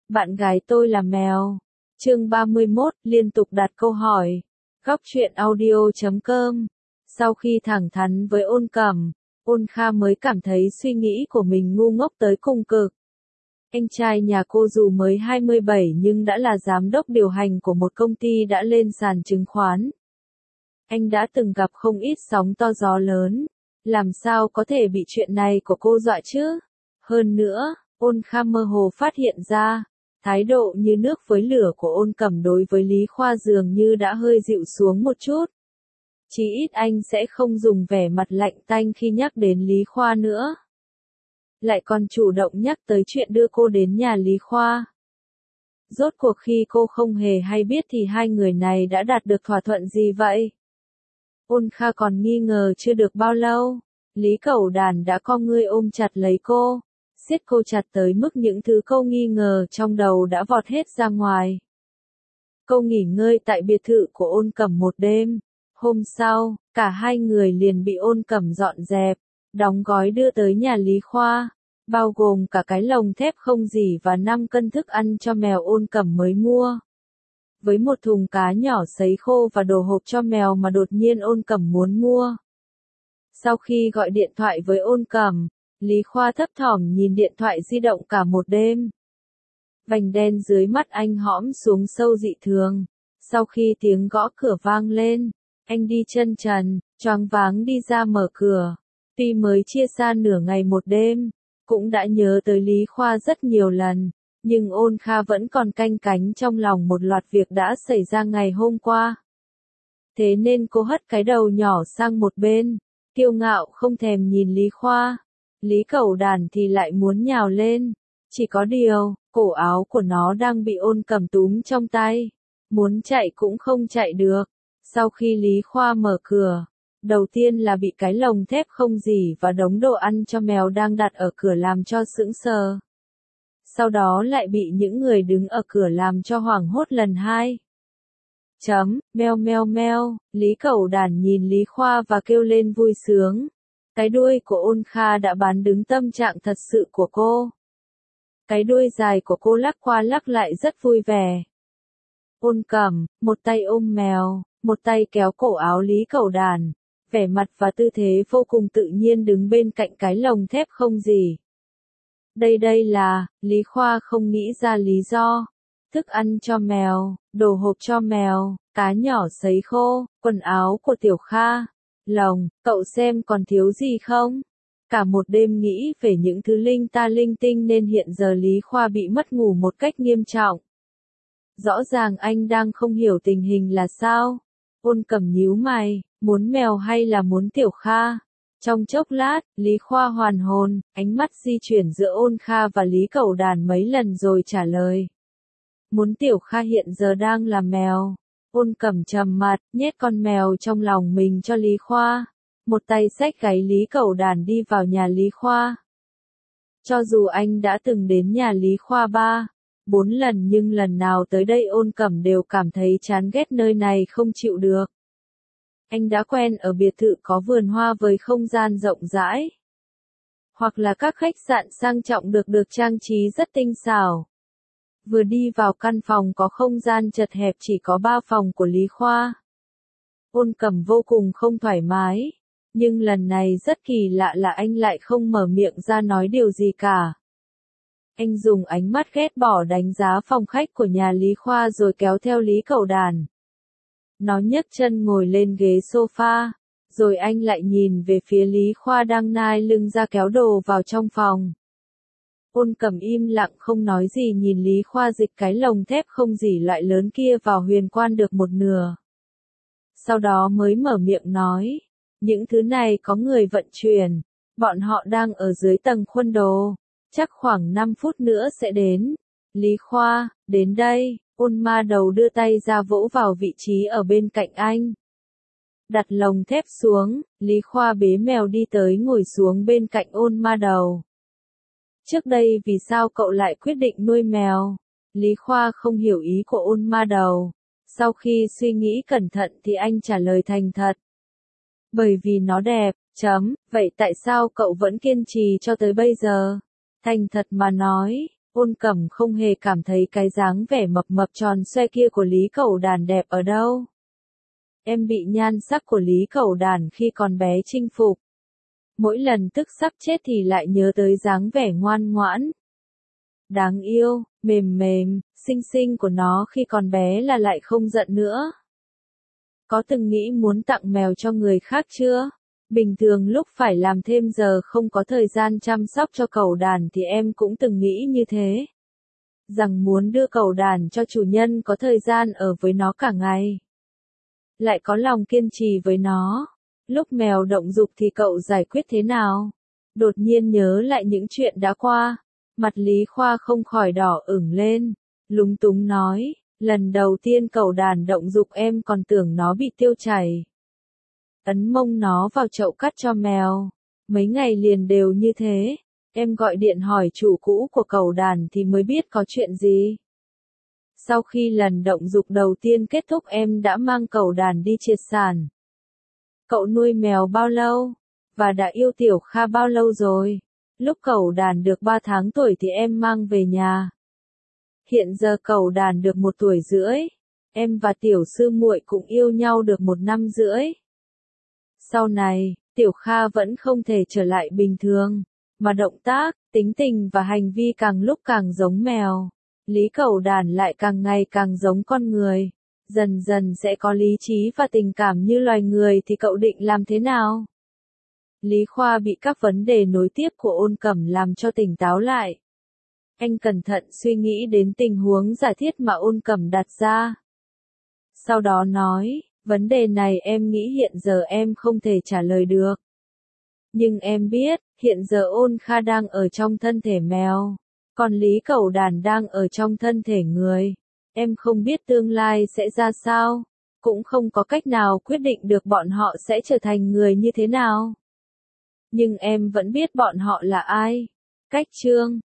Bạn gái tôi là mèo. Chương 31, liên tục đặt câu hỏi. Góc truyện audio.com. Sau khi thẳng thắn với Ôn Cẩm, Ôn Kha mới cảm thấy suy nghĩ của mình ngu ngốc tới cùng cực. Anh trai nhà cô dù mới 27 nhưng đã là giám đốc điều hành của một công ty đã lên sàn chứng khoán. Anh đã từng gặp không ít sóng to gió lớn. Làm sao có thể bị chuyện này của cô dọa chứ? Hơn nữa, Ôn Kha mơ hồ phát hiện ra, thái độ như nước với lửa của Ôn Cẩm đối với Lý Khoa dường như đã hơi dịu xuống một chút. Chí ít anh sẽ không dùng vẻ mặt lạnh tanh khi nhắc đến Lý Khoa nữa. Lại còn chủ động nhắc tới chuyện đưa cô đến nhà Lý Khoa. Rốt cuộc khi cô không hề hay biết thì hai người này đã đạt được thỏa thuận gì vậy? Ôn Kha còn nghi ngờ chưa được bao lâu, Lý Cẩu Đàn đã co ngươi ôm chặt lấy cô, siết cô chặt tới mức những thứ cô nghi ngờ trong đầu đã vọt hết ra ngoài. Cô nghỉ ngơi tại biệt thự của Ôn Cẩm một đêm. Hôm sau, cả hai người liền bị Ôn Cẩm dọn dẹp, đóng gói đưa tới nhà Lý Khoa, bao gồm cả cái lồng thép không rỉ và 5 cân thức ăn cho mèo Ôn Cẩm mới mua. Với một thùng cá nhỏ sấy khô và đồ hộp cho mèo mà đột nhiên Ôn Cẩm muốn mua. Sau khi gọi điện thoại với Ôn Cẩm, Lý Khoa thấp thỏm nhìn điện thoại di động cả một đêm. Vành đen dưới mắt anh hõm xuống sâu dị thường. Sau khi tiếng gõ cửa vang lên, anh đi chân trần, choáng váng đi ra mở cửa. Tuy mới chia xa nửa ngày một đêm, cũng đã nhớ tới Lý Khoa rất nhiều lần, nhưng Ôn Kha vẫn còn canh cánh trong lòng một loạt việc đã xảy ra ngày hôm qua. Thế nên cô hất cái đầu nhỏ sang một bên, kiêu ngạo không thèm nhìn Lý Khoa. Lý Cẩu Đàn thì lại muốn nhào lên, chỉ có điều, cổ áo của nó đang bị Ôn Cẩm túm trong tay, muốn chạy cũng không chạy được. Sau khi Lý Khoa mở cửa, đầu tiên là bị cái lồng thép không rỉ và đống đồ ăn cho mèo đang đặt ở cửa làm cho sững sờ. Sau đó lại bị những người đứng ở cửa làm cho hoảng hốt lần hai. Meo meo meo, Lý Cẩu Đàn nhìn Lý Khoa và kêu lên vui sướng. Cái đuôi của Ôn Kha đã bán đứng tâm trạng thật sự của cô. Cái đuôi dài của cô lắc qua lắc lại rất vui vẻ. Ôn Cẩm, một tay ôm mèo, một tay kéo cổ áo Lý Cẩu Đàn, vẻ mặt và tư thế vô cùng tự nhiên đứng bên cạnh cái lồng thép không rỉ. Đây là, Lý Khoa không nghĩ ra lý do. Thức ăn cho mèo, đồ hộp cho mèo, cá nhỏ sấy khô, quần áo của Tiểu Kha, lồng, cậu xem còn thiếu gì không? Cả một đêm nghĩ về những thứ linh ta linh tinh nên hiện giờ Lý Khoa bị mất ngủ một cách nghiêm trọng. Rõ ràng anh đang không hiểu tình hình là sao. Ôn Cẩm nhíu mày, muốn mèo hay là muốn Tiểu Kha? Trong chốc lát, Lý Khoa hoàn hồn, ánh mắt di chuyển giữa Ôn Kha và Lý Cẩu Đàn mấy lần rồi trả lời. Muốn Tiểu Kha hiện giờ đang là mèo. Ôn Cẩm trầm mặt, nhét con mèo trong lòng mình cho Lý Khoa. Một tay xách gáy Lý Cẩu Đàn đi vào nhà Lý Khoa. Cho dù anh đã từng đến nhà Lý Khoa 4 lần nhưng lần nào tới đây Ôn Cẩm đều cảm thấy chán ghét nơi này không chịu được. Anh đã quen ở biệt thự có vườn hoa với không gian rộng rãi. Hoặc là các khách sạn sang trọng được trang trí rất tinh xảo. Vừa đi vào căn phòng có không gian chật hẹp chỉ có 3 phòng của Lý Khoa. Ôn Cẩm vô cùng không thoải mái. Nhưng lần này rất kỳ lạ là anh lại không mở miệng ra nói điều gì cả. Anh dùng ánh mắt ghét bỏ đánh giá phòng khách của nhà Lý Khoa rồi kéo theo Lý Cẩu Đàn. Nó nhấc chân ngồi lên ghế sofa, rồi anh lại nhìn về phía Lý Khoa đang nai lưng ra kéo đồ vào trong phòng. Ôn Cẩm im lặng không nói gì nhìn Lý Khoa dịch cái lồng thép không rỉ loại lớn kia vào huyền quan được một nửa. Sau đó mới mở miệng nói, những thứ này có người vận chuyển, bọn họ đang ở dưới tầng khuôn đồ, chắc khoảng 5 phút nữa sẽ đến. Lý Khoa, đến đây. Ôn Ma Đầu đưa tay ra vỗ vào vị trí ở bên cạnh anh. Đặt lồng thép xuống, Lý Khoa bế mèo đi tới ngồi xuống bên cạnh Ôn Ma Đầu. Trước đây vì sao cậu lại quyết định nuôi mèo? Lý Khoa không hiểu ý của Ôn Ma Đầu. Sau khi suy nghĩ cẩn thận thì anh trả lời thành thật. Bởi vì nó đẹp, vậy tại sao cậu vẫn kiên trì cho tới bây giờ? Thành thật mà nói, Ôn Cẩm không hề cảm thấy cái dáng vẻ mập mập tròn xoe kia của Lý Cẩu Đàn đẹp ở đâu. Em bị nhan sắc của Lý Cẩu Đàn khi còn bé chinh phục. Mỗi lần tức sắp chết thì lại nhớ tới dáng vẻ ngoan ngoãn, đáng yêu, mềm mềm, xinh xinh của nó khi còn bé là lại không giận nữa. Có từng nghĩ muốn tặng mèo cho người khác chưa? Bình thường lúc phải làm thêm giờ không có thời gian chăm sóc cho Cẩu Đàn thì em cũng từng nghĩ như thế. Rằng muốn đưa Cẩu Đàn cho chủ nhân có thời gian ở với nó cả ngày. Lại có lòng kiên trì với nó. Lúc mèo động dục thì cậu giải quyết thế nào? Đột nhiên nhớ lại những chuyện đã qua. Mặt Lý Khoa không khỏi đỏ ửng lên. Lúng túng nói, lần đầu tiên Cẩu Đàn động dục em còn tưởng nó bị tiêu chảy. Ấn mông nó vào chậu cắt cho mèo. Mấy ngày liền đều như thế. Em gọi điện hỏi chủ cũ của Cẩu Đàn thì mới biết có chuyện gì. Sau khi lần động dục đầu tiên kết thúc em đã mang Cẩu Đàn đi triệt sản. Cậu nuôi mèo bao lâu? Và đã yêu Tiểu Kha bao lâu rồi? Lúc Cẩu Đàn được 3 tháng tuổi thì em mang về nhà. Hiện giờ Cẩu Đàn được 1 tuổi rưỡi. Em và Tiểu sư muội cũng yêu nhau được 1 năm rưỡi. Sau này, Tiểu Kha vẫn không thể trở lại bình thường, mà động tác, tính tình và hành vi càng lúc càng giống mèo. Lý Cẩu Đàn lại càng ngày càng giống con người. Dần dần sẽ có lý trí và tình cảm như loài người thì cậu định làm thế nào? Lý Khoa bị các vấn đề nối tiếp của Ôn Cẩm làm cho tỉnh táo lại. Anh cẩn thận suy nghĩ đến tình huống giả thiết mà Ôn Cẩm đặt ra. Sau đó nói, vấn đề này em nghĩ hiện giờ em không thể trả lời được. Nhưng em biết, hiện giờ Ôn Kha đang ở trong thân thể mèo, còn Lý Cẩu Đàn đang ở trong thân thể người. Em không biết tương lai sẽ ra sao, cũng không có cách nào quyết định được bọn họ sẽ trở thành người như thế nào. Nhưng em vẫn biết bọn họ là ai. Cách chương